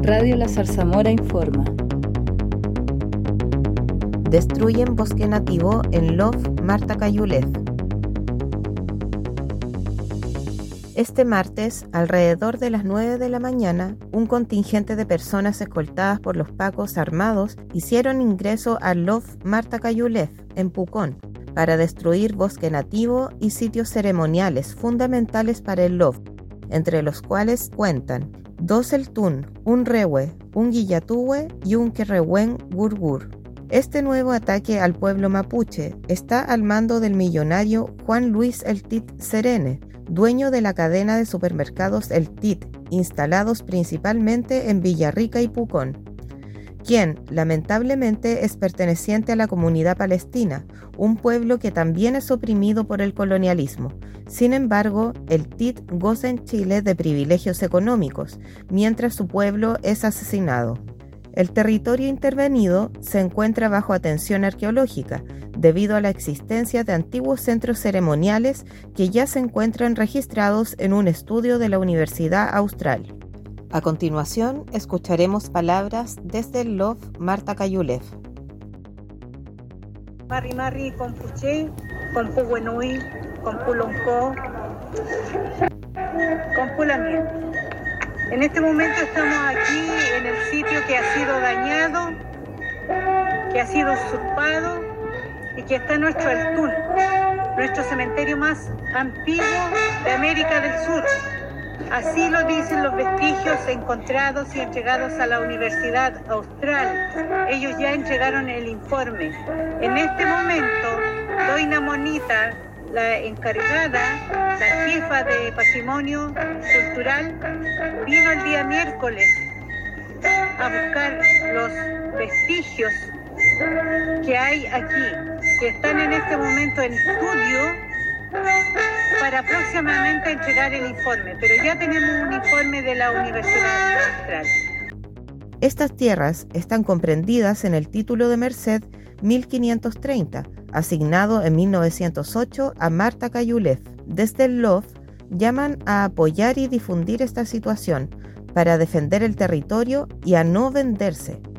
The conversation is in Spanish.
Radio La Zarzamora informa. Destruyen bosque nativo en Love Martacayulef. Este martes, alrededor de las 9 de la mañana, un contingente de personas escoltadas por los pacos armados hicieron ingreso a Love Martacayulef, en Pucón, para destruir bosque nativo y sitios ceremoniales fundamentales para el Love, entre los cuales cuentan 2 Eltún, un Rehue, un Guillatúe y un Querrehuen Gurgur. Este nuevo ataque al pueblo mapuche está al mando del millonario Juan Luis El Tit Serene, dueño de la cadena de supermercados El Tit, instalados principalmente en Villarrica y Pucón, quien lamentablemente es perteneciente a la comunidad palestina, un pueblo que también es oprimido por el colonialismo. Sin embargo, el Tit goza en Chile de privilegios económicos, mientras su pueblo es asesinado. El territorio intervenido se encuentra bajo atención arqueológica, debido a la existencia de antiguos centros ceremoniales que ya se encuentran registrados en un estudio de la Universidad Austral. A continuación, escucharemos palabras desde el Love Martacayulef. Marri Marri con Puché, con Puguenui, con Puloncó, con Pulamien. En este momento estamos aquí en el sitio que ha sido dañado, que ha sido usurpado y que está nuestro Eltún, nuestro cementerio más antiguo de América del Sur. Así lo dicen los vestigios encontrados y entregados a la Universidad Austral. Ellos ya entregaron el informe. En este momento, Doina Monita, la encargada, la jefa de Patrimonio Cultural, vino el día miércoles a buscar los vestigios que hay aquí, que están en este momento en estudio para próximamente entregar el informe, pero ya tenemos un informe de la Universidad Austral. Estas tierras están comprendidas en el título de Merced 1530, asignado en 1908 a Martacayulef. Desde el LOF llaman a apoyar y difundir esta situación para defender el territorio y a no venderse,